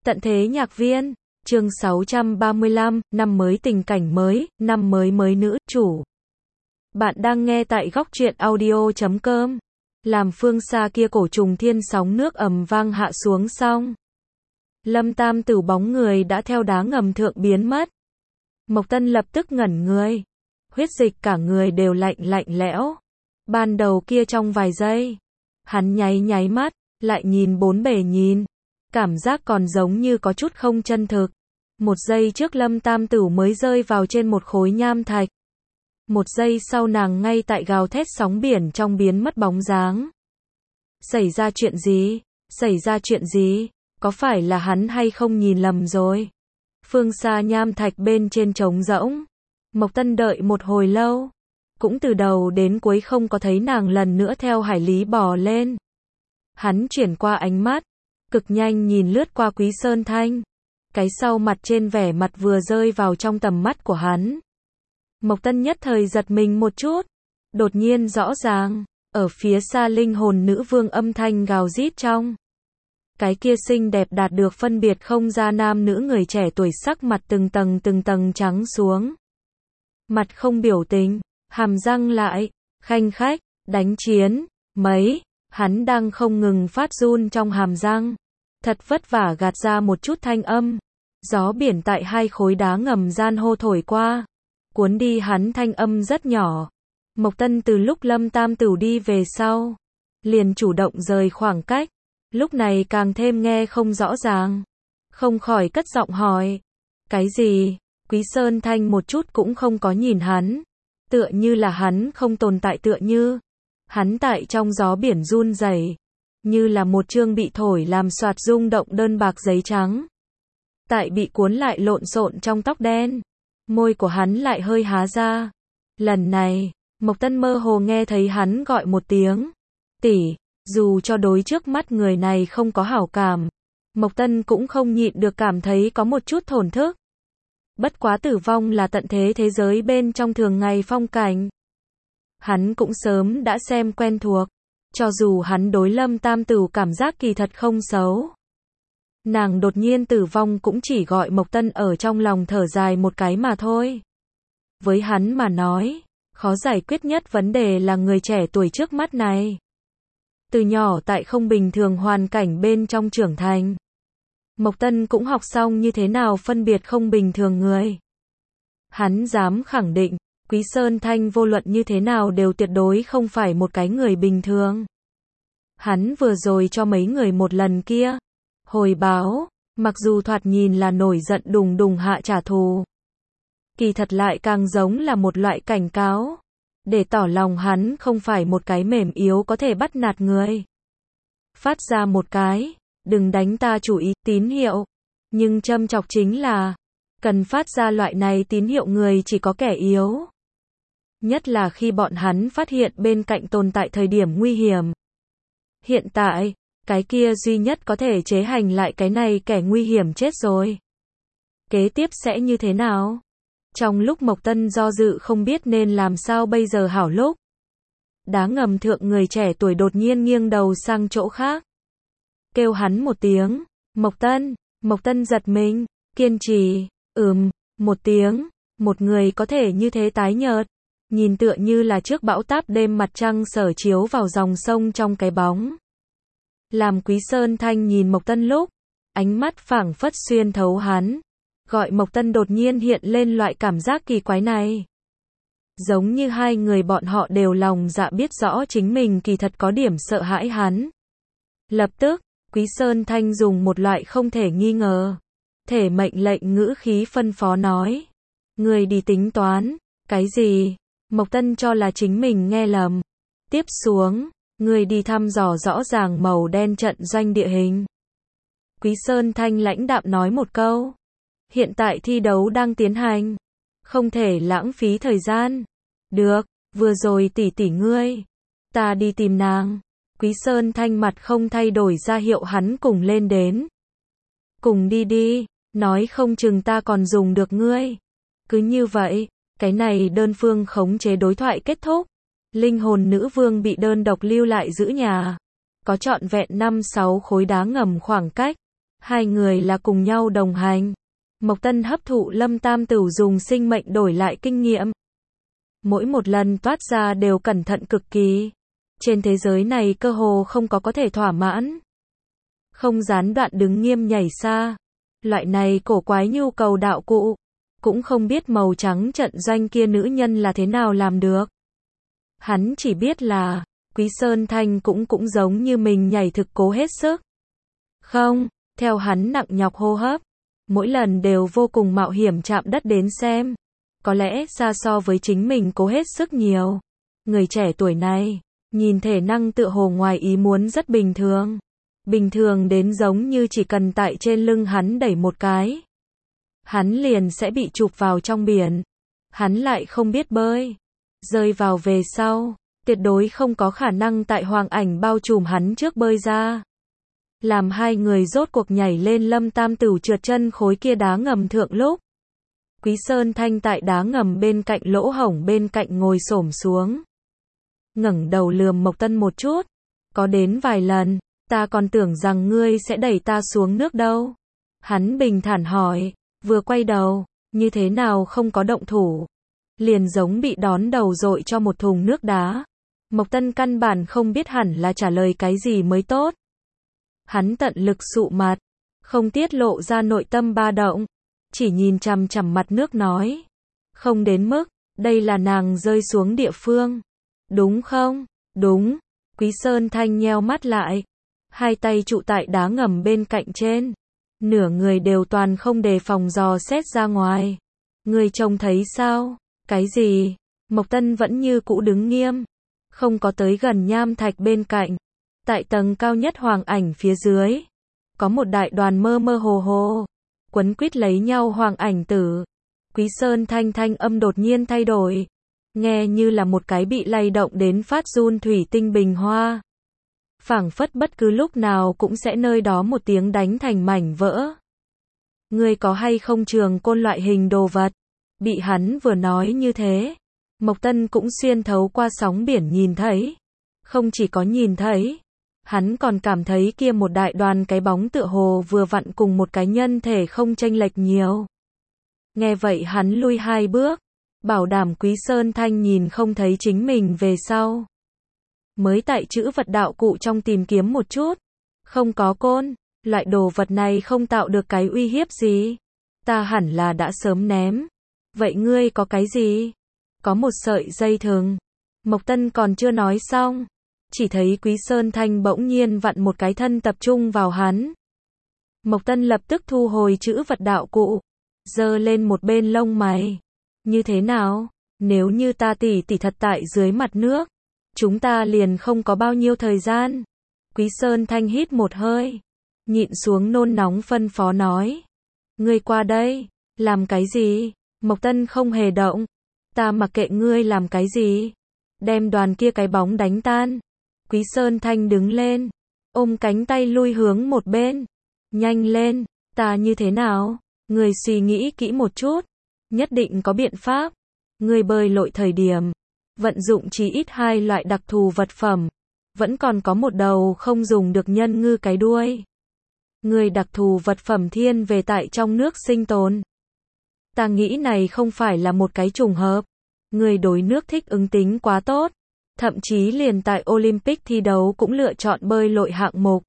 Tận thế nhạc viên, chương 635, năm mới tình cảnh mới, năm mới mới nữ, chủ. Bạn đang nghe tại góc truyện audio.com. Làm phương xa kia cổ trùng thiên sóng nước ầm vang hạ xuống xong. Lâm Tam Tử bóng người đã theo đá ngầm thượng biến mất. Mộc Tân lập tức ngẩn người. Huyết dịch cả người đều lạnh lẽo. Ban đầu kia trong vài giây, hắn nháy mắt, lại nhìn bốn bề nhìn. Cảm giác còn giống như có chút không chân thực. Một giây trước Lâm Tam Tử mới rơi vào trên một khối nham thạch. Một giây sau nàng ngay tại gào thét sóng biển trong biến mất bóng dáng. Xảy ra chuyện gì? Xảy ra chuyện gì? Có phải là hắn hay không nhìn lầm rồi? Phương xa nham thạch bên trên trống rỗng. Mộc Tân đợi một hồi lâu. Cũng từ đầu đến cuối không có thấy nàng lần nữa theo hải lý bò lên. Hắn chuyển qua ánh mắt. Cực nhanh nhìn lướt qua Quý Sơn Thanh. Cái sau mặt trên vẻ mặt vừa rơi vào trong tầm mắt của hắn. Mộc Tân nhất thời giật mình một chút. Đột nhiên rõ ràng, ở phía xa linh hồn nữ vương âm thanh gào rít trong. Cái kia xinh đẹp đạt được phân biệt không ra nam nữ người trẻ tuổi sắc mặt từng tầng trắng xuống. Mặt không biểu tình, hàm răng lại, khanh khách, đánh chiến, mấy, hắn đang không ngừng phát run trong hàm răng. Thật vất vả gạt ra một chút thanh âm. Gió biển tại hai khối đá ngầm gian hô thổi qua. Cuốn đi hắn thanh âm rất nhỏ. Mộc Tân từ lúc Lâm Tam Tử đi về sau, liền chủ động rời khoảng cách. Lúc này càng thêm nghe không rõ ràng. Không khỏi cất giọng hỏi. Cái gì? Quý Sơn Thanh một chút cũng không có nhìn hắn. Tựa như là hắn không tồn tại tựa như. Hắn tại trong gió biển run rẩy, như là một chương bị thổi làm xoạt rung động đơn bạc giấy trắng. Tại bị cuốn lại lộn xộn trong tóc đen. Môi của hắn lại hơi há ra. Lần này, Mộc Tân mơ hồ nghe thấy hắn gọi một tiếng. Tỷ, dù cho đối trước mắt người này không có hảo cảm. Mộc Tân cũng không nhịn được cảm thấy có một chút thổn thức. Bất quá tử vong là tận thế thế giới bên trong thường ngày phong cảnh. Hắn cũng sớm đã xem quen thuộc. Cho dù hắn đối Lâm Tam Tử cảm giác kỳ thật không xấu. Nàng đột nhiên tử vong cũng chỉ gọi Mộc Tân ở trong lòng thở dài một cái mà thôi. Với hắn mà nói, khó giải quyết nhất vấn đề là người trẻ tuổi trước mắt này. Từ nhỏ tại không bình thường hoàn cảnh bên trong trưởng thành. Mộc Tân cũng học xong như thế nào phân biệt không bình thường người. Hắn dám khẳng định, Quý Sơn Thanh vô luận như thế nào đều tuyệt đối không phải một cái người bình thường. Hắn vừa rồi cho mấy người một lần kia. Hồi báo, mặc dù thoạt nhìn là nổi giận đùng đùng hạ trả thù. Kỳ thật lại càng giống là một loại cảnh cáo. Để tỏ lòng hắn không phải một cái mềm yếu có thể bắt nạt người. Phát ra một cái, đừng đánh ta chủ ý, tín hiệu. Nhưng châm chọc chính là, cần phát ra loại này tín hiệu người chỉ có kẻ yếu. Nhất là khi bọn hắn phát hiện bên cạnh tồn tại thời điểm nguy hiểm. Hiện tại, cái kia duy nhất có thể chế hành lại cái này kẻ nguy hiểm chết rồi. Kế tiếp sẽ như thế nào? Trong lúc Mộc Tân do dự không biết nên làm sao bây giờ hảo lúc. Đá ngầm thượng người trẻ tuổi đột nhiên nghiêng đầu sang chỗ khác. Kêu hắn một tiếng, Mộc Tân giật mình, kiên trì, một tiếng, một người có thể như thế tái nhợt. Nhìn tựa như là trước bão táp đêm mặt trăng sở chiếu vào dòng sông trong cái bóng. Làm Quý Sơn Thanh nhìn Mộc Tân lúc, ánh mắt phảng phất xuyên thấu hắn. Gọi Mộc Tân đột nhiên hiện lên loại cảm giác kỳ quái này. Giống như hai người bọn họ đều lòng dạ biết rõ chính mình kỳ thật có điểm sợ hãi hắn. Lập tức, Quý Sơn Thanh dùng một loại không thể nghi ngờ. Thể mệnh lệnh ngữ khí phân phó nói. Người đi tính toán. Cái gì? Mộc Tân cho là chính mình nghe lầm. Tiếp xuống, người đi thăm dò rõ ràng màu đen trận doanh địa hình. Quý Sơn Thanh lãnh đạm nói một câu. Hiện tại thi đấu đang tiến hành. Không thể lãng phí thời gian. Được, vừa rồi tỷ ngươi. Ta đi tìm nàng. Quý Sơn Thanh mặt không thay đổi ra hiệu hắn cùng lên đến. Cùng đi, nói không chừng ta còn dùng được ngươi. Cứ như vậy, cái này đơn phương khống chế đối thoại kết thúc. Linh hồn nữ vương bị đơn độc lưu lại giữ nhà. Có trọn vẹn 5-6 khối đá ngầm khoảng cách. Hai người là cùng nhau đồng hành. Mộc Tân hấp thụ Lâm Tam Tửu dùng sinh mệnh đổi lại kinh nghiệm. Mỗi một lần toát ra đều cẩn thận cực kỳ. Trên thế giới này cơ hồ không có thể thỏa mãn. Không gián đoạn đứng nghiêm nhảy xa. Loại này cổ quái nhu cầu đạo cụ. Cũng không biết màu trắng trận doanh kia nữ nhân là thế nào làm được. Hắn chỉ biết là, Quý Sơn Thanh cũng giống như mình nhảy thực cố hết sức. Không, theo hắn nặng nhọc hô hấp. Mỗi lần đều vô cùng mạo hiểm chạm đất đến xem. Có lẽ xa so với chính mình cố hết sức nhiều. Người trẻ tuổi này, nhìn thể năng tựa hồ ngoài ý muốn rất bình thường. Bình thường đến giống như chỉ cần tại trên lưng hắn đẩy một cái. Hắn liền sẽ bị chụp vào trong biển. Hắn lại không biết bơi. Rơi vào về sau, tuyệt đối không có khả năng tại hoàng ảnh bao trùm hắn trước bơi ra. Làm hai người rốt cuộc nhảy lên Lâm Tam Tửu trượt chân khối kia đá ngầm thượng lúc. Quý Sơn Thanh tại đá ngầm bên cạnh lỗ hổng bên cạnh ngồi xổm xuống. Ngẩng đầu lườm Mộc Tân một chút. Có đến vài lần, ta còn tưởng rằng ngươi sẽ đẩy ta xuống nước đâu. Hắn bình thản hỏi, vừa quay đầu, như thế nào không có động thủ. Liền giống bị đón đầu dội cho một thùng nước đá. Mộc Tân căn bản không biết hẳn là trả lời cái gì mới tốt. Hắn tận lực sụ mặt, không tiết lộ ra nội tâm ba động, chỉ nhìn chằm chằm mặt nước nói. Không đến mức, đây là nàng rơi xuống địa phương. Đúng không? Đúng. Quý Sơn Thanh nheo mắt lại. Hai tay trụ tại đá ngầm bên cạnh trên. Nửa người đều toàn không đề phòng dò xét ra ngoài. Ngươi trông thấy sao? Cái gì? Mộc Tân vẫn như cũ đứng nghiêm. Không có tới gần nham thạch bên cạnh. Tại tầng cao nhất hoàng ảnh phía dưới. Có một đại đoàn mơ mơ hồ hồ. Quấn quýt lấy nhau hoàng ảnh tử. Quý Sơn Thanh âm đột nhiên thay đổi. Nghe như là một cái bị lay động đến phát run thủy tinh bình hoa. Phảng phất bất cứ lúc nào cũng sẽ nơi đó một tiếng đánh thành mảnh vỡ. Ngươi có hay không trường côn loại hình đồ vật? Bị hắn vừa nói như thế. Mộc Tân cũng xuyên thấu qua sóng biển nhìn thấy. Không chỉ có nhìn thấy. Hắn còn cảm thấy kia một đại đoàn cái bóng tựa hồ vừa vặn cùng một cái nhân thể không chênh lệch nhiều. Nghe vậy hắn lui hai bước. Bảo đảm Quý Sơn Thanh nhìn không thấy chính mình về sau. Mới tại chữ vật đạo cụ trong tìm kiếm một chút. Không có côn. Loại đồ vật này không tạo được cái uy hiếp gì. Ta hẳn là đã sớm ném. Vậy ngươi có cái gì? Có một sợi dây thừng. Mộc Tân còn chưa nói xong. Chỉ thấy Quý Sơn Thanh bỗng nhiên vặn một cái thân tập trung vào hắn. Mộc Tân lập tức thu hồi chữ vật đạo cụ. Giơ lên một bên lông mày. Như thế nào? Nếu như ta tỉ thật tại dưới mặt nước. Chúng ta liền không có bao nhiêu thời gian. Quý Sơn Thanh hít một hơi. Nhịn xuống nôn nóng phân phó nói. Ngươi qua đây. Làm cái gì? Mộc Tân không hề động. Ta mặc kệ ngươi làm cái gì. Đem đoàn kia cái bóng đánh tan. Quý Sơn Thanh đứng lên. Ôm cánh tay lui hướng một bên. Nhanh lên. Ta như thế nào? Ngươi suy nghĩ kỹ một chút. Nhất định có biện pháp. Ngươi bơi lội thời điểm. Vận dụng chí ít hai loại đặc thù vật phẩm. Vẫn còn có một đầu không dùng được nhân ngư cái đuôi. Ngươi đặc thù vật phẩm thiên về tại trong nước sinh tồn. Ta nghĩ này không phải là một cái trùng hợp. Ngươi đối nước thích ứng tính quá tốt. Thậm chí liền tại Olympic thi đấu cũng lựa chọn bơi lội hạng mục.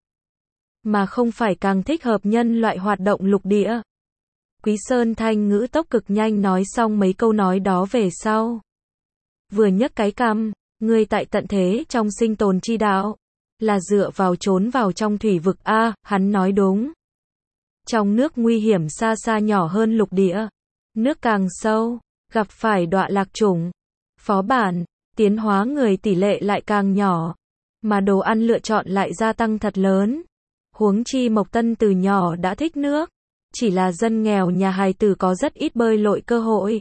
Mà không phải càng thích hợp nhân loại hoạt động lục địa. Quý Sơn Thanh ngữ tốc cực nhanh nói xong mấy câu nói đó về sau. Vừa nhấc cái cằm, ngươi tại tận thế trong sinh tồn chi đạo. Là dựa vào trốn vào trong thủy vực A, hắn nói đúng. Trong nước nguy hiểm xa xa nhỏ hơn lục địa. Nước càng sâu, gặp phải đọa lạc chủng. Phó bản, tiến hóa người tỷ lệ lại càng nhỏ. Mà đồ ăn lựa chọn lại gia tăng thật lớn. Huống chi Mộc Tân từ nhỏ đã thích nước. Chỉ là dân nghèo nhà hài tử có rất ít bơi lội cơ hội.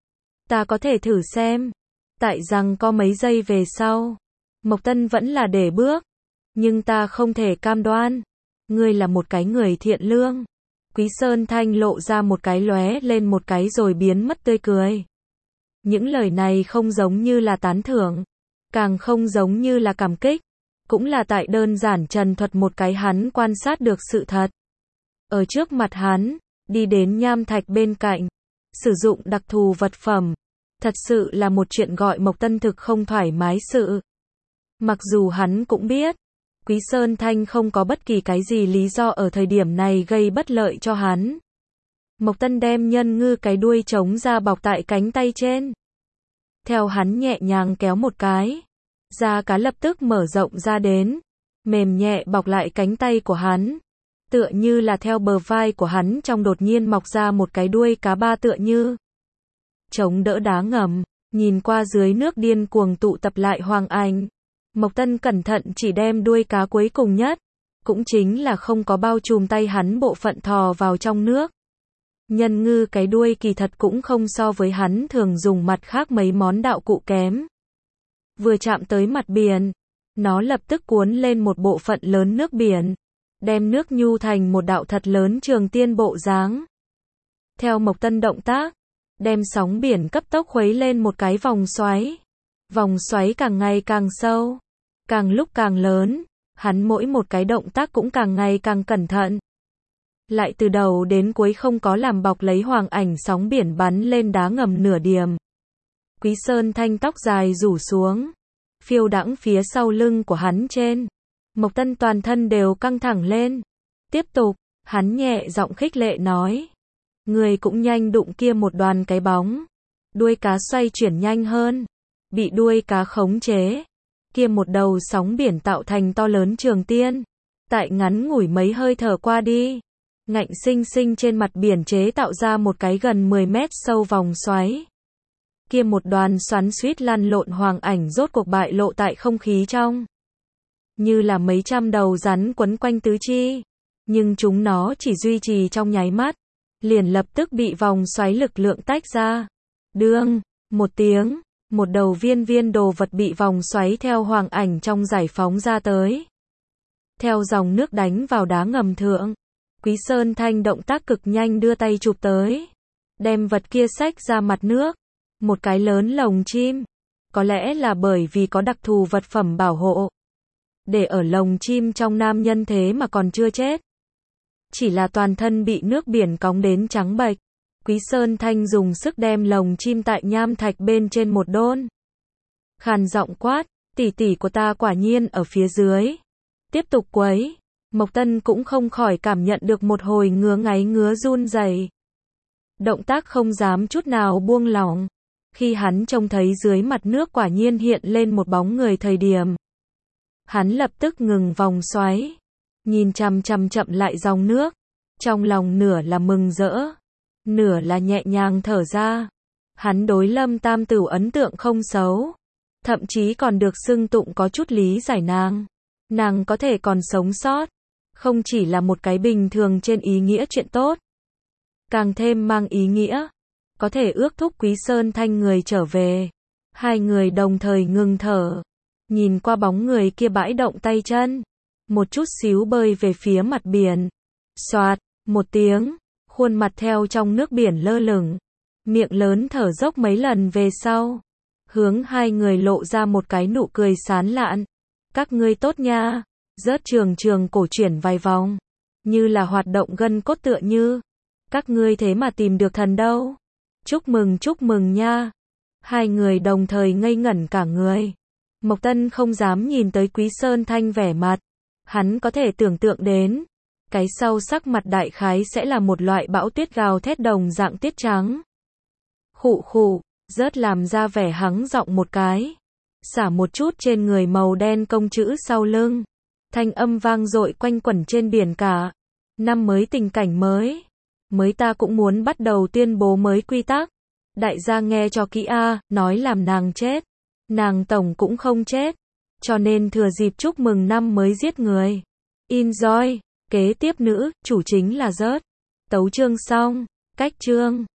Ta có thể thử xem. Tại rằng có mấy giây về sau. Mộc Tân vẫn là để bước. Nhưng ta không thể cam đoan. Ngươi là một cái người thiện lương. Quý Sơn Thanh lộ ra một cái lóe lên một cái rồi biến mất tươi cười. Những lời này không giống như là tán thưởng. Càng không giống như là cảm kích. Cũng là tại đơn giản trần thuật một cái hắn quan sát được sự thật. ở trước mặt hắn, đi đến nham thạch bên cạnh, sử dụng đặc thù vật phẩm. Thật sự là một chuyện gọi Mộc Tân thực không thoải mái sự. Mặc dù hắn cũng biết, Quý Sơn Thanh không có bất kỳ cái gì lý do ở thời điểm này gây bất lợi cho hắn. Mộc Tân đem nhân ngư cái đuôi trống ra bọc tại cánh tay trên. Theo hắn nhẹ nhàng kéo một cái, da cá lập tức mở rộng ra đến, mềm nhẹ bọc lại cánh tay của hắn. Tựa như là theo bờ vai của hắn trong đột nhiên mọc ra một cái đuôi cá ba tựa như. Chống đỡ đá ngầm, nhìn qua dưới nước điên cuồng tụ tập lại hoàng ảnh. Mộc Tân cẩn thận chỉ đem đuôi cá cuối cùng nhất, cũng chính là không có bao trùm tay hắn bộ phận thò vào trong nước. Nhân ngư cái đuôi kỳ thật cũng không so với hắn thường dùng mặt khác mấy món đạo cụ kém. Vừa chạm tới mặt biển, nó lập tức cuốn lên một bộ phận lớn nước biển, đem nước nhu thành một đạo thật lớn trường tiên bộ dáng. Theo Mộc Tân động tác, đem sóng biển cấp tốc khuấy lên một cái vòng xoáy. Vòng xoáy càng ngày càng sâu, càng lúc càng lớn, hắn mỗi một cái động tác cũng càng ngày càng cẩn thận. Lại từ đầu đến cuối không có làm bọc lấy hoàng ảnh sóng biển bắn lên đá ngầm nửa điểm. Quý Sơn Thanh tóc dài rủ xuống, phiêu đãng phía sau lưng của hắn trên. Mộc Tân toàn thân đều căng thẳng lên. Tiếp tục, hắn nhẹ giọng khích lệ nói. Người cũng nhanh đụng kia một đoàn cái bóng. Đuôi cá xoay chuyển nhanh hơn. Bị đuôi cá khống chế. Kia một đầu sóng biển tạo thành to lớn trường tiên. Tại ngắn ngủi mấy hơi thở qua đi. Ngạnh sinh sinh trên mặt biển chế tạo ra một cái gần 10 mét sâu vòng xoáy. Kia một đoàn xoắn xuýt lăn lộn hoàng ảnh rốt cuộc bại lộ tại không khí trong. Như là mấy trăm đầu rắn quấn quanh tứ chi. Nhưng chúng nó chỉ duy trì trong nháy mắt. Liền lập tức bị vòng xoáy lực lượng tách ra. Đương, một tiếng, một đầu viên viên đồ vật bị vòng xoáy theo hoàng ảnh trong giải phóng ra tới. Theo dòng nước đánh vào đá ngầm thượng. Quý Sơn Thanh động tác cực nhanh đưa tay chụp tới. Đem vật kia xách ra mặt nước. Một cái lớn lồng chim. Có lẽ là bởi vì có đặc thù vật phẩm bảo hộ. Để ở lồng chim trong nam nhân thế mà còn chưa chết. Chỉ là toàn thân bị nước biển cóng đến trắng bệch. Quý Sơn Thanh dùng sức đem lồng chim tại nham thạch bên trên một đôn. Khàn giọng quát, tỷ tỷ của ta quả nhiên ở phía dưới. Tiếp tục quấy. Mộc Tân cũng không khỏi cảm nhận được một hồi ngứa ngáy ngứa run rẩy. Động tác không dám chút nào buông lỏng. Khi hắn trông thấy dưới mặt nước quả nhiên hiện lên một bóng người thời điểm. Hắn lập tức ngừng vòng xoáy. Nhìn chằm chằm chậm lại dòng nước. Trong lòng nửa là mừng rỡ. Nửa là nhẹ nhàng thở ra. Hắn đối Lâm Tam Tửu ấn tượng không xấu. Thậm chí còn được xưng tụng có chút lý giải nàng. Nàng có thể còn sống sót. Không chỉ là một cái bình thường trên ý nghĩa chuyện tốt. Càng thêm mang ý nghĩa. Có thể ước thúc Quý Sơn Thanh người trở về. Hai người đồng thời ngừng thở. Nhìn qua bóng người kia bãi động tay chân. Một chút xíu bơi về phía mặt biển. Xoạt, một tiếng. Khuôn mặt theo trong nước biển lơ lửng. Miệng lớn thở dốc mấy lần về sau. Hướng hai người lộ ra một cái nụ cười sán lạn. Các ngươi tốt nha. Rớt trường trường cổ chuyển vài vòng. Như là hoạt động gân cốt tựa như. Các ngươi thế mà tìm được thần đâu. Chúc mừng nha. Hai người đồng thời ngây ngẩn cả người. Mộc Tân không dám nhìn tới Quý Sơn Thanh vẻ mặt. Hắn có thể tưởng tượng đến. Cái sau sắc mặt đại khái sẽ là một loại bão tuyết gào thét đồng dạng tiết trắng. Khụ khụ, rớt làm ra vẻ hắng giọng một cái. Xả một chút trên người màu đen công chữ sau lưng. Thanh âm vang dội quanh quẩn trên biển cả. Năm mới tình cảnh mới. Mới ta cũng muốn bắt đầu tuyên bố mới quy tắc. Đại gia nghe cho kỹ a, nói làm nàng chết. Nàng tổng cũng không chết. Cho nên thừa dịp chúc mừng năm mới giết người. Enjoy. Kế tiếp nữ, chủ chính là rớt. Tấu chương xong. Cách chương.